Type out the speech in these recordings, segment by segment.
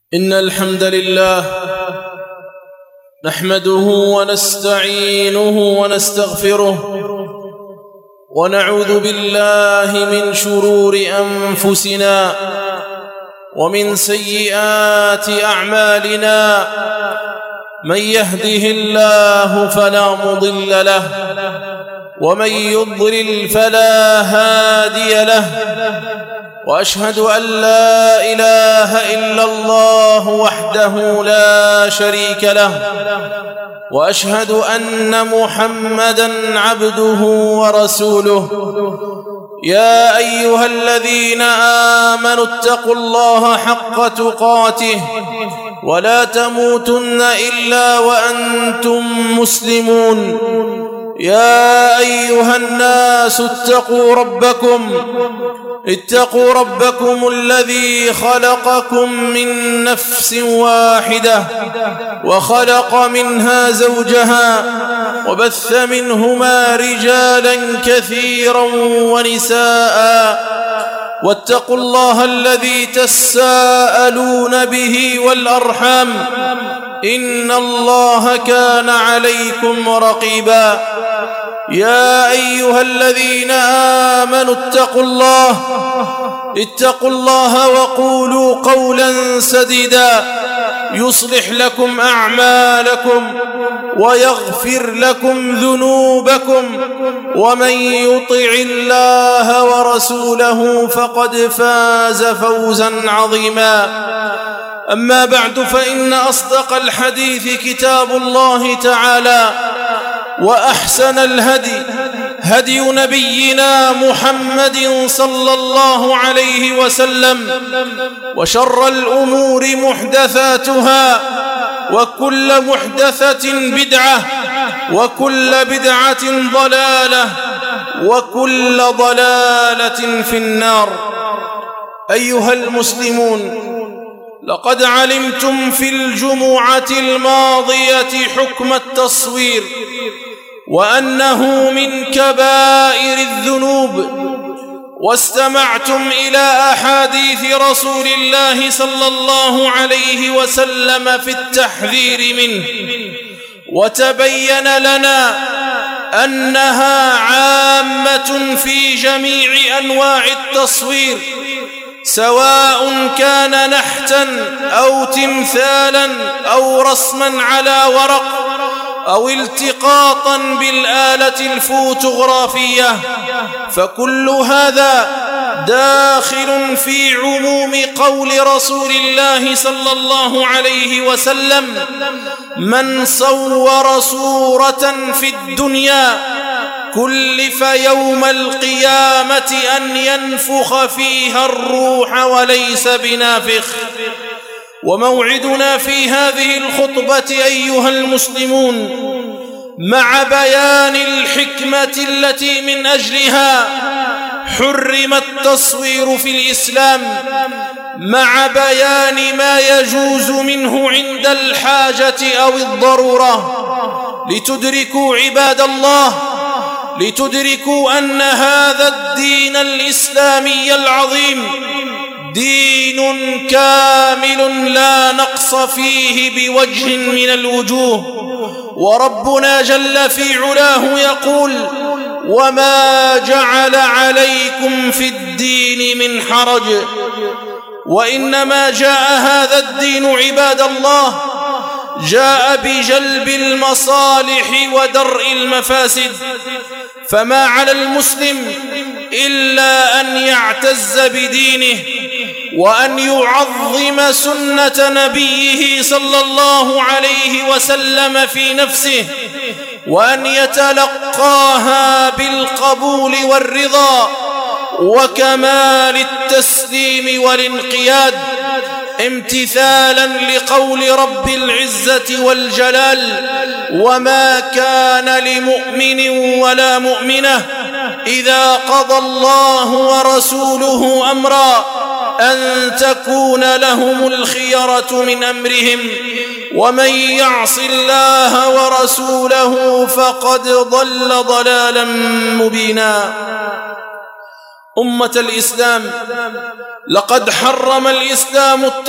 إن الحمد لله نحمده ونستعينه ونستغفره ونعوذ بالله من شرور أنفسنا ومن سيئات أعمالنا. من يهده الله فلا مضل له ومن يضلل فلا هادي له، وأشهد أن لا إله إلا الله وحده لا شريك له، وأشهد أن محمدًا عبده ورسوله. يا أيها الذين آمنوا اتقوا الله حق تقاته ولا تموتن إلا وأنتم مسلمون. يا أيها الناس اتقوا ربكم الذي خلقكم من نفس واحدة وخلق منها زوجها وبث منهما رجالا كثيرا ونساء، واتقوا الله الذي تساءلون به والأرحام إن الله كان عليكم رقيبا. يا أيها الذين آمنوا اتقوا الله وقولوا قولا سديدا يصلح لكم أعمالكم ويغفر لكم ذنوبكم، ومن يطع الله ورسوله فقد فاز فوزا عظيما. أما بعد، فإن أصدق الحديث كتاب الله تعالى، وأحسن الهدي هدي نبينا محمد صلى الله عليه وسلم، وشر الأمور محدثاتها، وكل محدثة بدعة، وكل بدعة ضلالة، وكل ضلالة في النار. أيها المسلمون، لقد علمتم في الجمعة الماضية حكم التصوير، وأنه من كبائر الذنوب، واستمعتم إلى أحاديث رسول الله صلى الله عليه وسلم في التحذير منه، وتبين لنا أنها عامة في جميع أنواع التصوير، سواء كان نحتا أو تمثالا أو رسما على ورق أو التقاطا بالآلة الفوتوغرافية، فكل هذا داخل في عموم قول رسول الله صلى الله عليه وسلم: من صور صورة في الدنيا كلف يوم القيامة أن ينفخ فيها الروح وليس بنافخ. وموعدنا في هذه الخطبة أيها المسلمون مع بيان الحكمة التي من أجلها حرم التصوير في الإسلام، مع بيان ما يجوز منه عند الحاجة أو الضرورة، لتدركوا عباد الله، لتدركوا أن هذا الدين الإسلامي العظيم دين كامل لا نقص فيه بوجه من الوجوه. وربنا جل في علاه يقول: وما جعل عليكم في الدين من حرج. وإنما جاء هذا الدين عباد الله جاء بجلب المصالح ودرء المفاسد، فما على المسلم إلا أن يعتز بدينه، وأن يعظم سنة نبيه صلى الله عليه وسلم في نفسه، وأن يتلقاها بالقبول والرضا وكمال التسليم والانقياد، امتثالا لقول رب العزة والجلال: وما كان لمؤمن ولا مؤمنة إذا قضى الله ورسوله أمرا أن تكون لهم الخيرة من أمرهم، ومن يعص الله ورسوله فقد ضل ضلالا مبينا. أمة الإسلام، لقد حرم الإسلام التصوير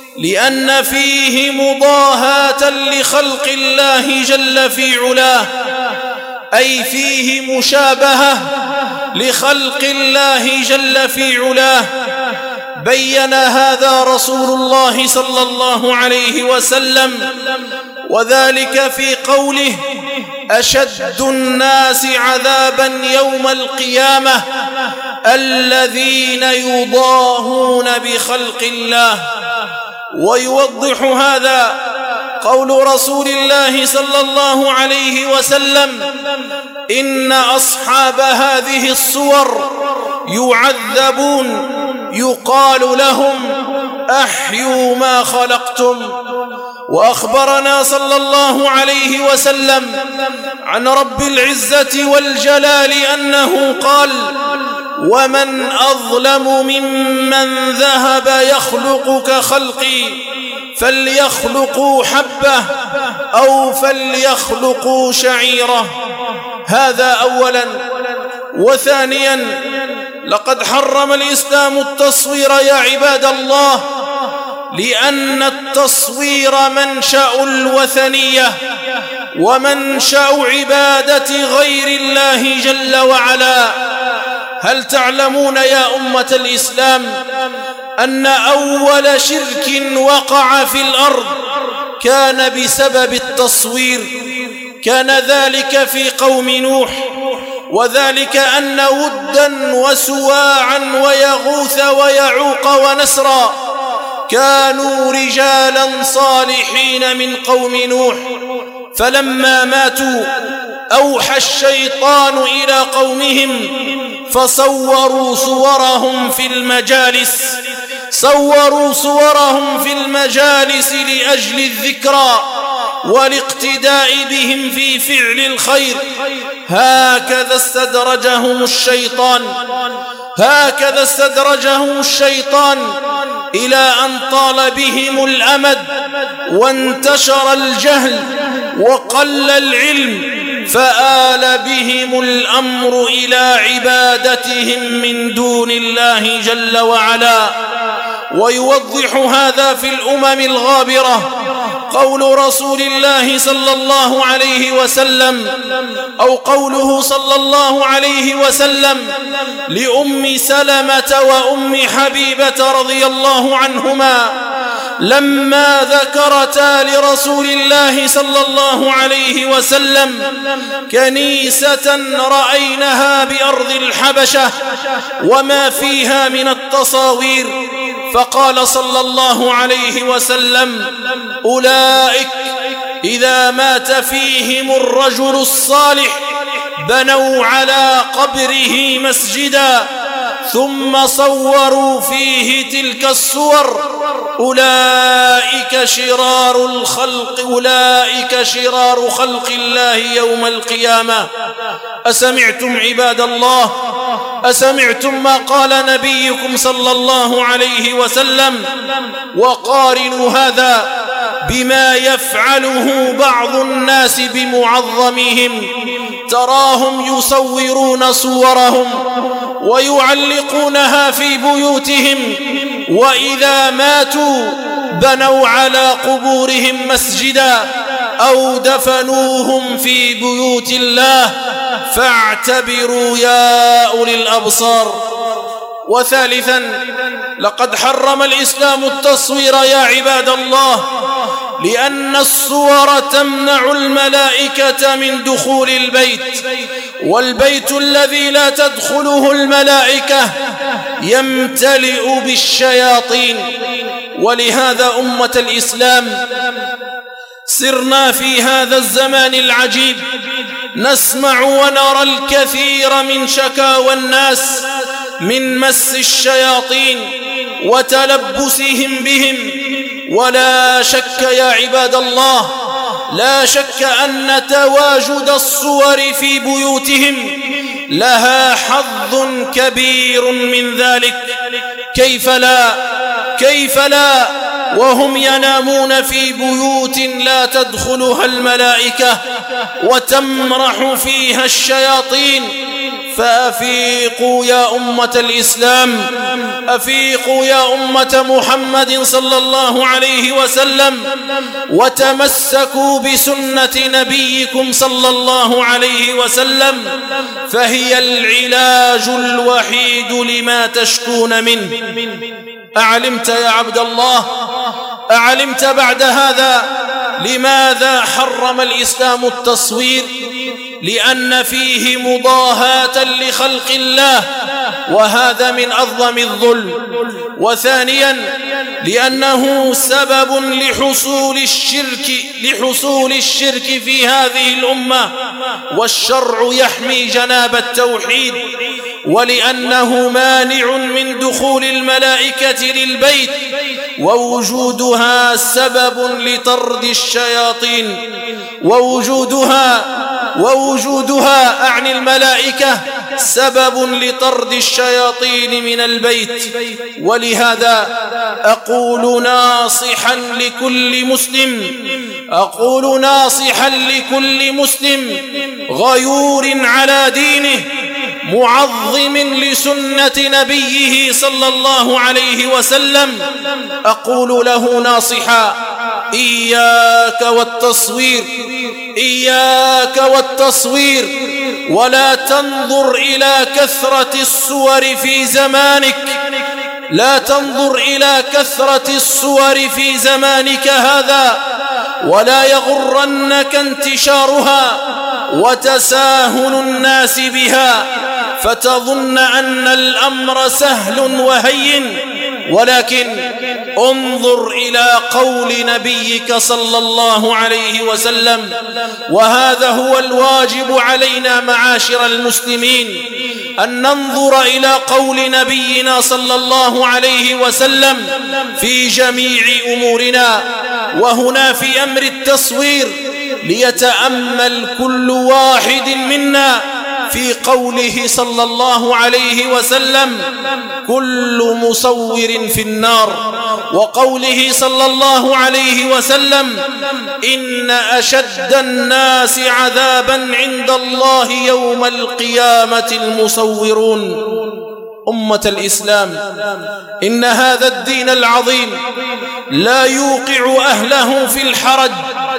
لأن فيه مضاهاة لخلق الله جل في علاه، أي فيه مشابهة لخلق الله جل في علاه. بين هذا رسول الله صلى الله عليه وسلم، وذلك في قوله: أشد الناس عذابا يوم القيامة الذين يضاهون بخلق الله. ويوضح هذا قول رسول الله صلى الله عليه وسلم: إن أصحاب هذه الصور يعذبون يقال لهم: أحيوا ما خلقتم. وأخبرنا صلى الله عليه وسلم عن رب العزة والجلال أنه قال: ومن أظلم ممن ذهب يخلق كخلقي، فليخلقوا حبة أو فليخلقوا شعيرة. هذا أولا. وثانيا، لقد حرم الإسلام التصوير يا عباد الله، لأن التصوير منشأ الوثنية ومنشأ عبادة غير الله جل وعلا. هل تعلمون يا أمة الإسلام أن أول شرك وقع في الأرض كان بسبب التصوير؟ كان ذلك في قوم نوح، وذلك أن ودا وسواعا ويغوث ويعوق ونسرا كانوا رجالا صالحين من قوم نوح، فلما ماتوا أوحى الشيطان إلى قومهم فصوروا صورهم في المجالس لأجل الذكرى والاقتداء بهم في فعل الخير. هكذا استدرجهم الشيطان إلى أن طال بهم الأمد وانتشر الجهل وقل العلم، فآل بهم الأمر إلى عبادتهم من دون الله جل وعلا. ويوضح هذا في الأمم الغابرة قول رسول الله صلى الله عليه وسلم، أو قوله صلى الله عليه وسلم لأم سلمة وأم حبيبة رضي الله عنهما لما ذكرتا لرسول الله صلى الله عليه وسلم كنيسة رأيناها بأرض الحبشة وما فيها من التصاوير، فقال صلى الله عليه وسلم: أولئك إذا مات فيهم الرجل الصالح بنوا على قبره مسجدا ثم صوروا فيه تلك الصور، أولئك شرار خلق الله يوم القيامة. أسمعتم عباد الله؟ أسمعتم ما قال نبيكم صلى الله عليه وسلم؟ وقارنوا هذا بما يفعله بعض الناس بمعظمهم، تراهم يصورون صورهم ويعلقونها في بيوتهم، وإذا ماتوا بنوا على قبورهم مسجدا أو دفنوهم في بيوت الله، فاعتبروا يا أولي الأبصار. وثالثا، لقد حرم الإسلام التصوير يا عباد الله، لأن الصور تمنع الملائكة من دخول البيت، والبيت الذي لا تدخله الملائكة يمتلئ بالشياطين. ولهذا أمة الإسلام سرنا في هذا الزمان العجيب نسمع ونرى الكثير من شكاوى الناس من مس الشياطين وتلبسهم بهم. ولا شك يا عباد الله، لا شك أن تواجد الصور في بيوتهم لها حظ كبير من ذلك. كيف لا وهم ينامون في بيوت لا تدخلها الملائكة وتمرح فيها الشياطين، فأفيقوا يا أمة الإسلام، أفيقوا يا أمة محمد صلى الله عليه وسلم، وتمسكوا بسنة نبيكم صلى الله عليه وسلم، فهي العلاج الوحيد لما تشكون منه. أعلمت يا عبد الله، أعلمت بعد هذا لماذا حرم الإسلام التصوير؟ لأن فيه مضاهاة لخلق الله، وهذا من أعظم الظلم. وثانيا لأنه سبب لحصول الشرك في هذه الأمة، والشرع يحمي جناب التوحيد. ولأنه مانع من دخول الملائكة للبيت، ووجودها سبب لطرد الشياطين، ووجودها أعني الملائكة سبب لطرد الشياطين من البيت. ولهذا أقول ناصحا لكل مسلم غيور على دينه، معظم لسنة نبيه صلى الله عليه وسلم، أقول له ناصحا: إياك والتصوير، ولا تنظر إلى كثرة الصور في زمانك، لا تنظر إلى كثرة الصور في زمانك هذا، ولا يغرنك انتشارها وتساهل الناس بها، فتظن أن الأمر سهل وهين، ولكن انظر إلى قول نبيك صلى الله عليه وسلم. وهذا هو الواجب علينا معاشر المسلمين، أن ننظر إلى قول نبينا صلى الله عليه وسلم في جميع أمورنا. وهنا في أمر التصوير ليتأمل كل واحد منا في قوله صلى الله عليه وسلم: كل مصور في النار، وقوله صلى الله عليه وسلم: إن أشد الناس عذابا عند الله يوم القيامة المصورون. أمة الإسلام، إن هذا الدين العظيم لا يوقع أهله في الحرج،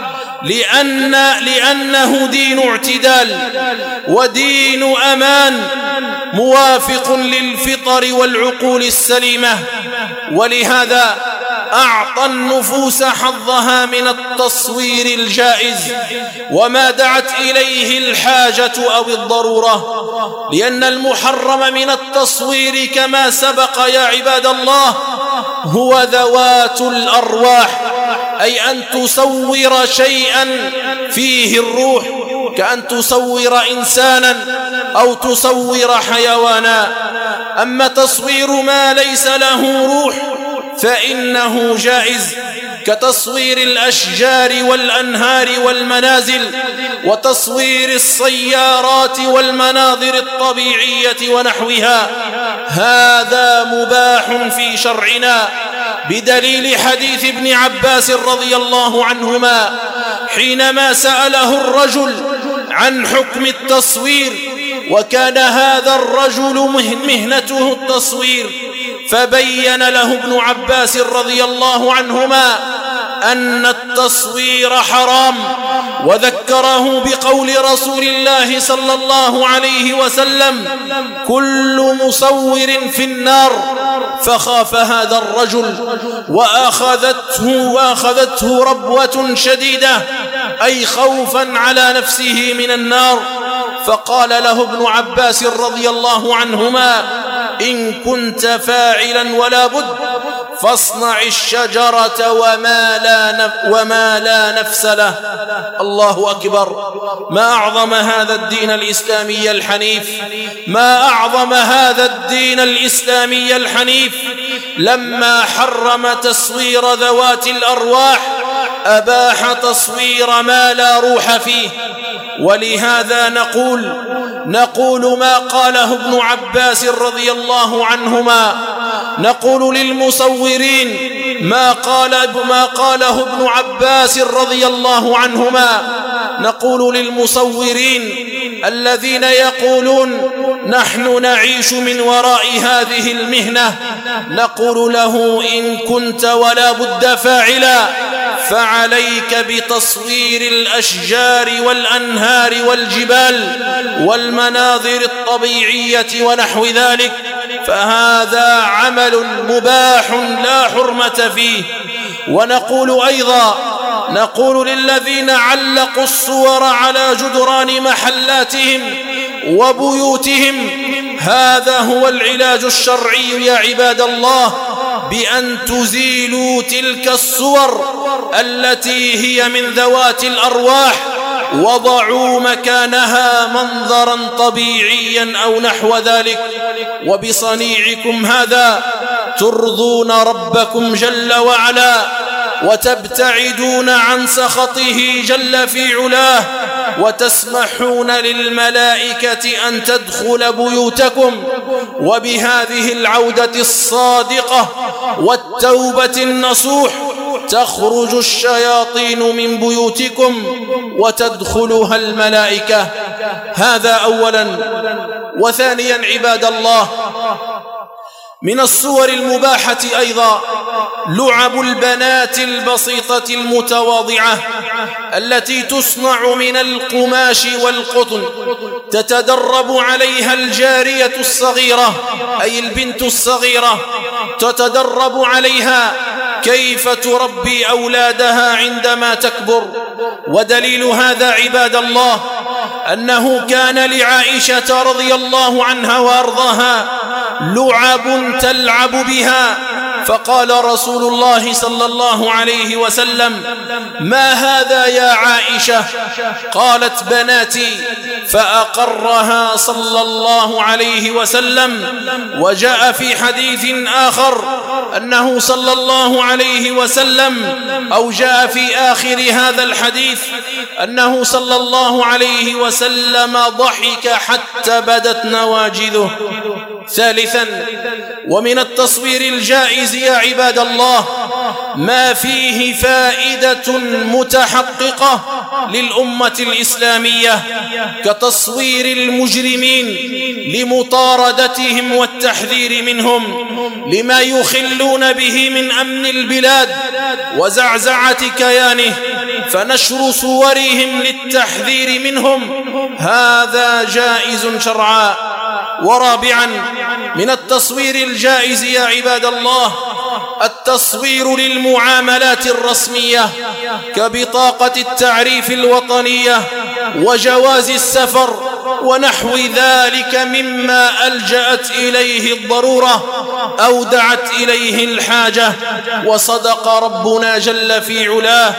لأنه دين اعتدال ودين أمان، موافق للفطر والعقول السليمة. ولهذا أعطى النفوس حظها من التصوير الجائز وما دعت إليه الحاجة أو الضرورة، لأن المحرم من التصوير كما سبق يا عباد الله هو ذوات الأرواح، أي أن تصور شيئا فيه الروح، كأن تصور إنسانا أو تصور حيوانا. أما تصوير ما ليس له روح فإنه جائز، كتصوير الأشجار والأنهار والمنازل، وتصوير السيارات والمناظر الطبيعية ونحوها، هذا مباح في شرعنا، بدليل حديث ابن عباس رضي الله عنهما حينما سأله الرجل عن حكم التصوير، وكان هذا الرجل مهنته التصوير، فبين له ابن عباس رضي الله عنهما أن التصوير حرام، وذكره بقول رسول الله صلى الله عليه وسلم: كل مصور في النار. فخاف هذا الرجل وأخذته ربوة شديدة، أي خوفا على نفسه من النار. فقال له ابن عباس رضي الله عنهما: إن كنت فاعلا ولا بد فاصنع الشجرة وما لا نفس له. الله أكبر! ما أعظم هذا الدين الإسلامي الحنيف، ما أعظم هذا الدين الإسلامي الحنيف. لما حرم تصوير ذوات الأرواح أباح تصوير ما لا روح فيه. ولهذا نقول ما قاله ابن عباس رضي الله عنهما، نقول للمصورين ما قاله ابن عباس رضي الله عنهما، نقول للمصورين الذين يقولون نحن نعيش من وراء هذه المهنة، نقول له إن كنت ولا بد فاعلا فعليك بتصوير الأشجار والأنهار والجبال والمناظر الطبيعية ونحو ذلك، فهذا عمل مباح لا حرمة فيه. ونقول أيضا، نقول للذين علقوا الصور على جدران محلاتهم وبيوتهم، هذا هو العلاج الشرعي يا عباد الله، بأن تزيلوا تلك الصور التي هي من ذوات الأرواح، وضعوا مكانها منظرا طبيعيا أو نحو ذلك، وبصنيعكم هذا ترضون ربكم جل وعلا وتبتعدون عن سخطه جل في علاه، وتسمحون للملائكة أن تدخل بيوتكم. وبهذه العودة الصادقة والتوبة النصوح تخرج الشياطين من بيوتكم وتدخلها الملائكة. هذا أولا. وثانيا عباد الله، من الصور المباحة أيضا لعب البنات البسيطة المتواضعة التي تصنع من القماش والقطن، تتدرب عليها الجارية الصغيرة أي البنت الصغيرة، تتدرب عليها كيف تربي أولادها عندما تكبر. ودليل هذا عباد الله أنه كان لعائشة رضي الله عنها وأرضاها لعب تلعب بها، فقال رسول الله صلى الله عليه وسلم: ما هذا يا عائشة؟ قالت: بناتي. فأقرها صلى الله عليه وسلم. وجاء في حديث آخر أنه صلى الله عليه وسلم، أو جاء في آخر هذا الحديث أنه صلى الله عليه وسلم ضحك حتى بدت نواجذه. ثالثا، ومن التصوير الجائز يا عباد الله ما فيه فائدة متحققة للأمة الإسلامية، كتصوير المجرمين لمطاردتهم والتحذير منهم لما يخلون به من أمن البلاد وزعزعة كيانه، فنشر صورهم للتحذير منهم هذا جائز شرعا. ورابعا، من التصوير الجائز يا عباد الله التصوير للمعاملات الرسمية كبطاقة التعريف الوطنية وجواز السفر ونحو ذلك مما ألجأت إليه الضرورة أو دعت إليه الحاجة. وصدق ربنا جل في علاه: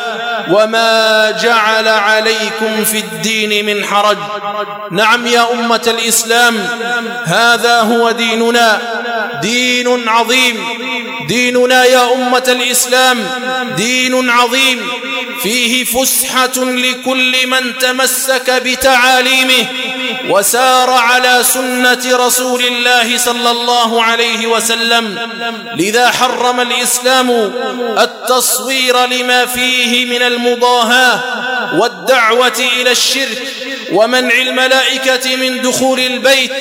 وما جعل عليكم في الدين من حرج. نعم يا أمة الإسلام، هذا هو ديننا، دين عظيم. ديننا يا أمة الإسلام دين عظيم، فيه فسحة لكل من تمسك بتعاليمه وسار على سنة رسول الله صلى الله عليه وسلم. لذا حرم الإسلام التصوير لما فيه من المضاهاة والدعوة إلى الشرك ومنع الملائكة من دخول البيت،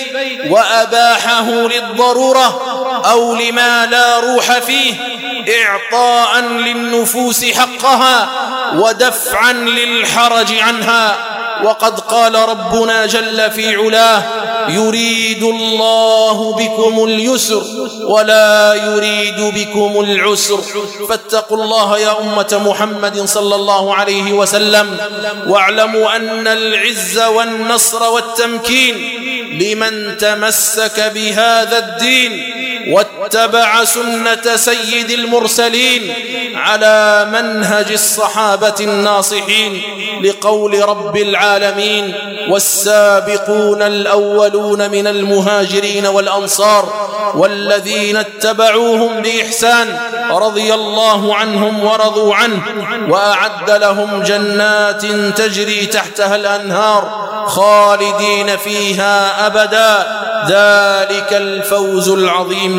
وأباحه للضرورة أو لما لا روح فيه، إعطاء للنفوس حقها ودفعا للحرج عنها. وقد قال ربنا جل في علاه: يريد الله بكم اليسر ولا يريد بكم العسر. فاتقوا الله يا أمة محمد صلى الله عليه وسلم، واعلموا أن العز والنصر والتمكين لمن تمسك بهذا الدين واتبع سنة سيد المرسلين على منهج الصحابة الناصحين، لقول رب العالمين: والسابقون الأولون من المهاجرين والأنصار والذين اتبعوهم بإحسان رضي الله عنهم ورضوا عنه وأعد لهم جنات تجري تحتها الأنهار خالدين فيها أبدا، ذلك الفوز العظيم.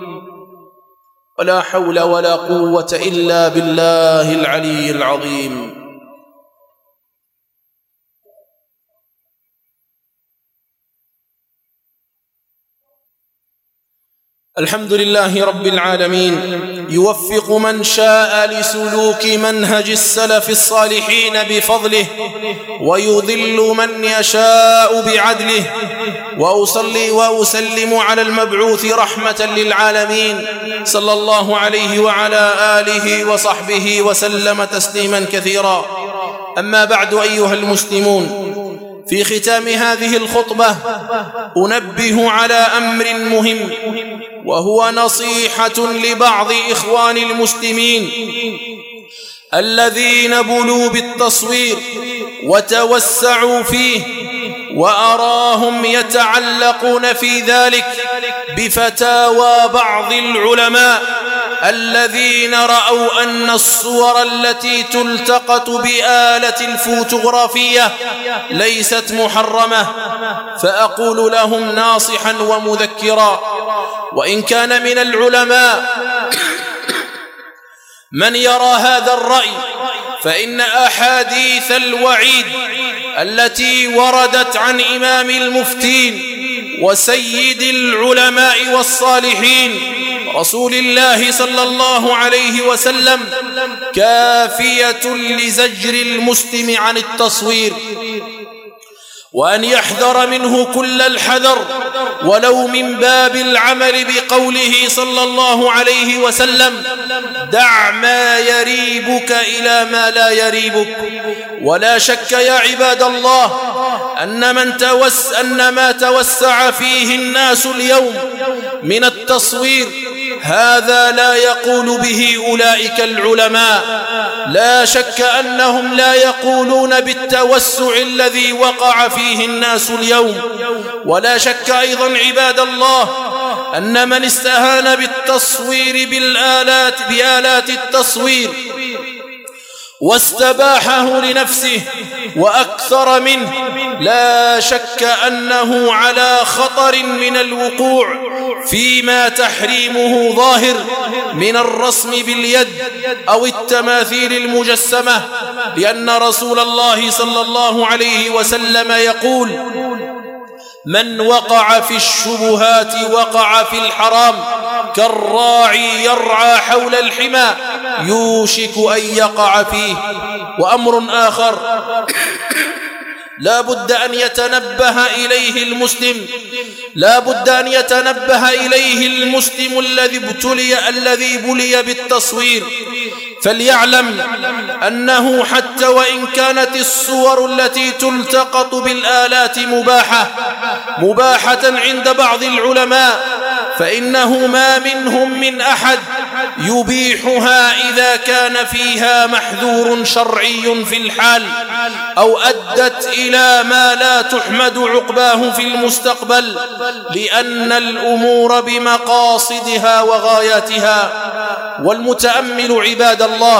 ولا حول ولا قوة إلا بالله العلي العظيم. الحمد لله رب العالمين، يوفق من شاء لسلوك منهج السلف الصالحين بفضله، ويضل من يشاء بعدله، وأصلي وأسلم على المبعوث رحمة للعالمين صلى الله عليه وعلى آله وصحبه وسلم تسليما كثيرا. أما بعد، أيها المسلمون، في ختام هذه الخطبة أنبه على أمر مهم، وهو نصيحة لبعض إخوان المسلمين الذين بلوا بالتصوير وتوسعوا فيه، وأراهم يتعلقون في ذلك بفتاوى بعض العلماء الذين رأوا أن الصور التي تلتقط بآلة الفوتوغرافية ليست محرمة، فأقول لهم ناصحا ومذكرا: وإن كان من العلماء من يرى هذا الرأي، فإن أحاديث الوعيد التي وردت عن إمام المفتين وسيد العلماء والصالحين رسول الله صلى الله عليه وسلم كافية لزجر المسلم عن التصوير، وأن يحذر منه كل الحذر، ولو من باب العمل بقوله صلى الله عليه وسلم: دع ما يريبك إلى ما لا يريبك. ولا شك يا عباد الله أن ما توسع فيه الناس اليوم من التصوير هذا لا يقول به أولئك العلماء، لا شك أنهم لا يقولون بالتوسع الذي وقع فيه الناس اليوم. ولا شك أيضا عباد الله أن من استهان بالتصوير بآلات التصوير واستباحه لنفسه وأكثر منه، لا شك أنه على خطر من الوقوع فيما تحريمه ظاهر من الرسم باليد أو التماثيل المجسمة، لأن رسول الله صلى الله عليه وسلم يقول: من وقع في الشبهات وقع في الحرام، كالراعي يرعى حول الحمى يوشك أن يقع فيه. وأمر آخر لا بد أن يتنبه إليه المسلم الذي بلي بالتصوير، فليعلم أنه حتى وإن كانت الصور التي تلتقط بالآلات مباحة عند بعض العلماء، فإنه ما منهم من أحد يبيحها إذا كان فيها محذور شرعي في الحال، أو أدت إلى ما لا تحمد عقباه في المستقبل، لأن الأمور بمقاصدها وغاياتها. والمتأمل عباد الله،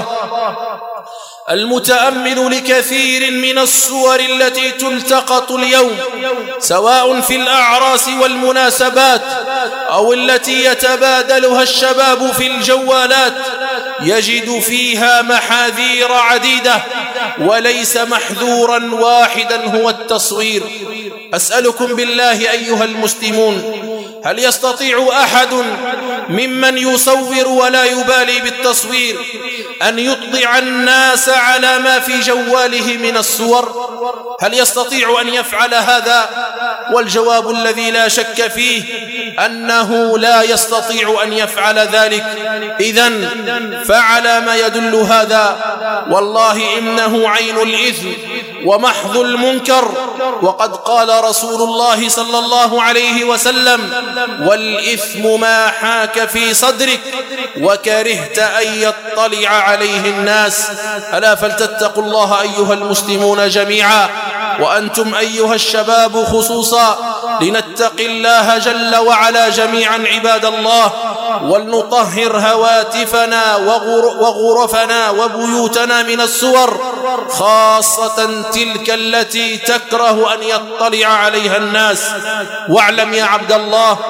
المتأمل لكثير من الصور التي تلتقط اليوم، سواء في الأعراس والمناسبات أو التي يتبادلها الشباب في الجوالات، يجد فيها محاذير عديدة، وليس محذورا واحدا هو التصوير. أسألكم بالله أيها المسلمون، هل يستطيع أحد ممن يصور ولا يبالي بالتصوير أن يطلع الناس على ما في جواله من الصور؟ هل يستطيع أن يفعل هذا؟ والجواب الذي لا شك فيه أنه لا يستطيع أن يفعل ذلك. إذن فعلى ما يدل هذا؟ والله إنه عين الإثم ومحض المنكر، وقد قال رسول الله صلى الله عليه وسلم: والإثم ما حاك في صدرك وكرهت أن يطلع عليه الناس. ألا فلتتقوا الله أيها المسلمون جميعا، وأنتم أيها الشباب خصوصا، لنتقي الله جل وعلا جميعا عباد الله، ولنطهر هواتفنا وغرفنا وبيوتنا من الصور، خاصة تلك التي تكره أن يطلع عليها الناس. واعلم يا عبد الله،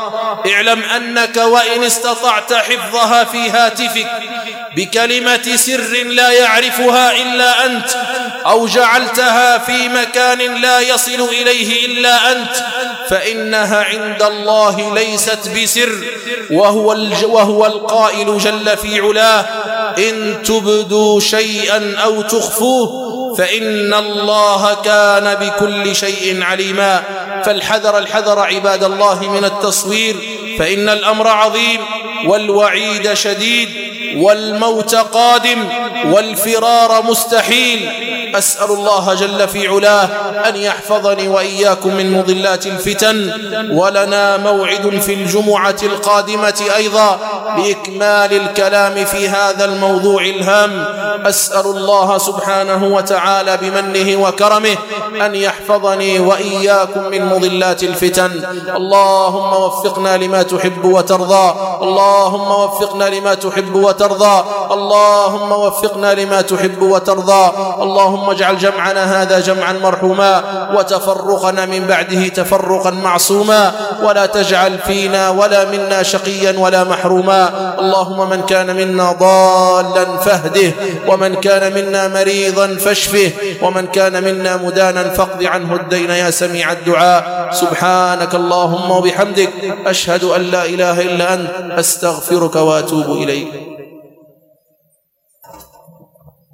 اعلم أنك وإن استطعت حفظها في هاتفك بكلمة سر لا يعرفها إلا أنت، أو جعلتها في مكان لا يصل إليه إلا أنت، فإنها عند الله ليست بسر، وهو القائل جل في علاه: إن تبدوا شيئا أو تخفوه فإن الله كان بكل شيء عليما. فالحذر الحذر عباد الله من التصوير، فإن الأمر عظيم والوعيد شديد والموت قادم والفرار مستحيل. أسأل الله جل في علاه أن يحفظني وإياكم من مضلات الفتن، ولنا موعد في الجمعة القادمة أيضا لإكمال الكلام في هذا الموضوع الهام. أسأل الله سبحانه وتعالى بمنه وكرمه أن يحفظني وإياكم من مضلات الفتن. اللهم وفقنا لما تحب وترضى، اللهم وفقنا لما تحب وترضى، اللهم وفقنا لما تحب وترضى. اللهم اجعل جمعنا هذا جمعا مرحوما، وتفرقنا من بعده تفرقا معصوما، ولا تجعل فينا ولا منا شقيا ولا محروما. اللهم من كان منا ضالا فاهده، ومن كان منا مريضا فاشفه، ومن كان منا مدانا فاقض عنه الدين يا سميع الدعاء. سبحانك اللهم وبحمدك، أشهد أن لا إله إلا أنت، أستغفرك وأتوب إليك.